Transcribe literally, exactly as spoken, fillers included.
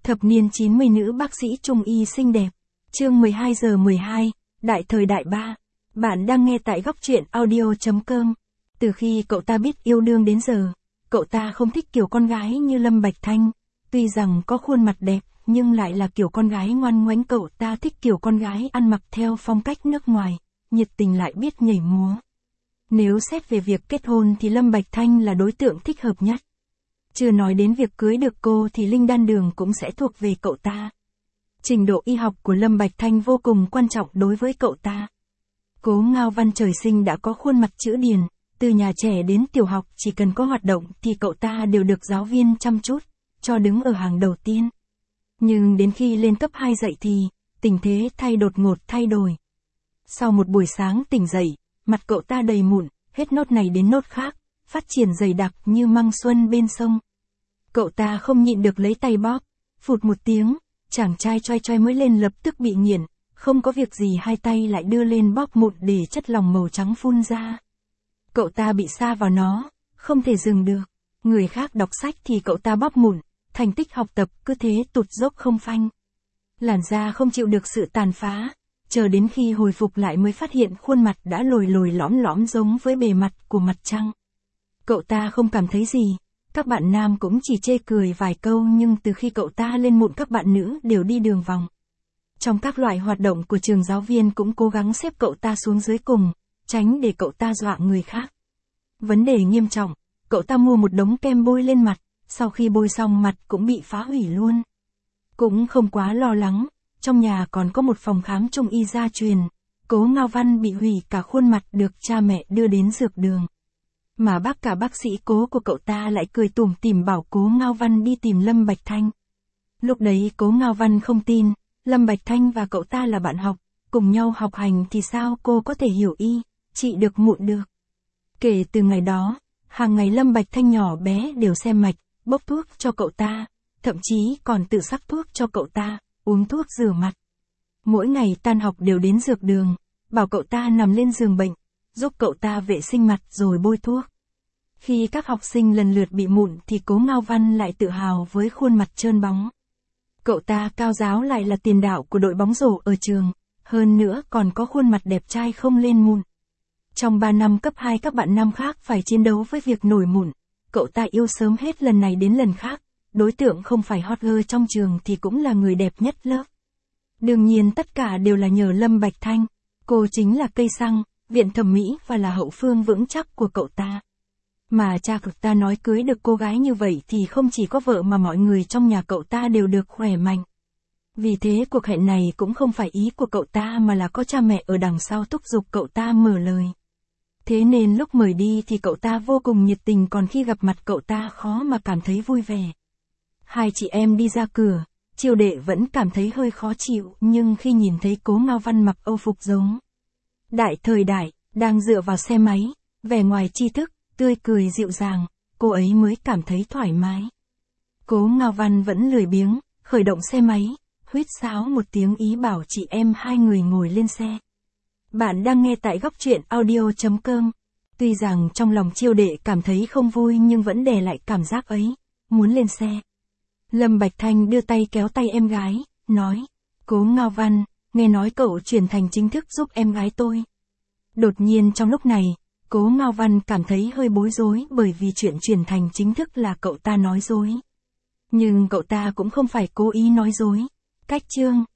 Thập niên chín mươi nữ bác sĩ trung y xinh đẹp. Chương mười hai giờ mười hai, Đại thời đại ba. Bạn đang nghe tại góc truyện audio.com. Từ khi cậu ta biết yêu đương đến giờ, cậu ta không thích kiểu con gái như Lâm Bạch Thanh. Tuy rằng có khuôn mặt đẹp, nhưng lại là kiểu con gái ngoan ngoãn. Cậu ta thích kiểu con gái ăn mặc theo phong cách nước ngoài, nhiệt tình lại biết nhảy múa. Nếu xét về việc kết hôn thì Lâm Bạch Thanh là đối tượng thích hợp nhất. Chưa nói đến việc cưới được cô thì linh đan đường cũng sẽ thuộc về cậu ta. Trình độ y học của Lâm Bạch Thanh vô cùng quan trọng đối với cậu ta. Cố Ngao Văn trời sinh đã có khuôn mặt chữ điền, từ nhà trẻ đến tiểu học chỉ cần có hoạt động thì cậu ta đều được giáo viên chăm chút, cho đứng ở hàng đầu tiên. Nhưng đến khi lên cấp hai dậy thì, tình thế thay đột ngột thay đổi. Sau một buổi sáng tỉnh dậy, mặt cậu ta đầy mụn, hết nốt này đến nốt khác, phát triển dày đặc như măng xuân bên sông. Cậu ta không nhịn được lấy tay bóp, phụt một tiếng, chàng trai choai choai mới lên lập tức bị nghiện, không có việc gì hai tay lại đưa lên bóp mụn để chất lỏng màu trắng phun ra. Cậu ta bị sa vào nó, không thể dừng được. Người khác đọc sách thì cậu ta bóp mụn, thành tích học tập cứ thế tụt dốc không phanh. Làn da không chịu được sự tàn phá, chờ đến khi hồi phục lại mới phát hiện khuôn mặt đã lồi lồi lõm lõm giống với bề mặt của mặt trăng. Cậu ta không cảm thấy gì, các bạn nam cũng chỉ chê cười vài câu, nhưng từ khi cậu ta lên mụn các bạn nữ đều đi đường vòng. Trong các loại hoạt động của trường giáo viên cũng cố gắng xếp cậu ta xuống dưới cùng, tránh để cậu ta dọa người khác. Vấn đề nghiêm trọng, cậu ta mua một đống kem bôi lên mặt, sau khi bôi xong mặt cũng bị phá hủy luôn. Cũng không quá lo lắng, trong nhà còn có một phòng khám trung y gia truyền, Cố Ngao Văn bị hủy cả khuôn mặt được cha mẹ đưa đến dược đường. Mà bác cả bác sĩ Cố của cậu ta lại cười tủm tỉm bảo Cố Ngao Văn đi tìm Lâm Bạch Thanh. Lúc đấy Cố Ngao Văn không tin, Lâm Bạch Thanh và cậu ta là bạn học, cùng nhau học hành thì sao cô có thể hiểu y, trị được mụn được. Kể từ ngày đó, hàng ngày Lâm Bạch Thanh nhỏ bé đều xem mạch, bốc thuốc cho cậu ta, thậm chí còn tự sắc thuốc cho cậu ta, uống thuốc rửa mặt. Mỗi ngày tan học đều đến dược đường, bảo cậu ta nằm lên giường bệnh, giúp cậu ta vệ sinh mặt rồi bôi thuốc. Khi các học sinh lần lượt bị mụn thì Cố Ngao Văn lại tự hào với khuôn mặt trơn bóng. Cậu ta cao ráo lại là tiền đạo của đội bóng rổ ở trường, hơn nữa còn có khuôn mặt đẹp trai không lên mụn. Trong ba năm cấp hai các bạn nam khác phải chiến đấu với việc nổi mụn, cậu ta yêu sớm hết lần này đến lần khác, đối tượng không phải hot girl trong trường thì cũng là người đẹp nhất lớp. Đương nhiên tất cả đều là nhờ Lâm Bạch Thanh, cô chính là cây xăng, viện thẩm mỹ và là hậu phương vững chắc của cậu ta. Mà cha cậu ta nói cưới được cô gái như vậy thì không chỉ có vợ mà mọi người trong nhà cậu ta đều được khỏe mạnh. Vì thế cuộc hẹn này cũng không phải ý của cậu ta mà là có cha mẹ ở đằng sau thúc giục cậu ta mở lời. Thế nên lúc mời đi thì cậu ta vô cùng nhiệt tình, còn khi gặp mặt cậu ta khó mà cảm thấy vui vẻ. Hai chị em đi ra cửa, Chiêu Đệ vẫn cảm thấy hơi khó chịu, nhưng khi nhìn thấy Cố Ngao Văn mặc âu phục giống Đại thời đại, đang dựa vào xe máy, vẻ ngoài tri thức, tươi cười dịu dàng, cô ấy mới cảm thấy thoải mái. Cố Ngao Văn vẫn lười biếng, khởi động xe máy, huýt sáo một tiếng ý bảo chị em hai người ngồi lên xe. Bạn đang nghe tại góc truyện audio.com. Tuy rằng trong lòng Chiêu Đệ cảm thấy không vui nhưng vẫn đè lại cảm giác ấy, muốn lên xe. Lâm Bạch Thanh đưa tay kéo tay em gái, nói, Cố Ngao Văn, nghe nói cậu chuyển thành chính thức giúp em gái tôi. Đột nhiên trong lúc này, Cố Ngao Văn cảm thấy hơi bối rối bởi vì chuyện chuyển thành chính thức là cậu ta nói dối. Nhưng cậu ta cũng không phải cố ý nói dối. Cách chương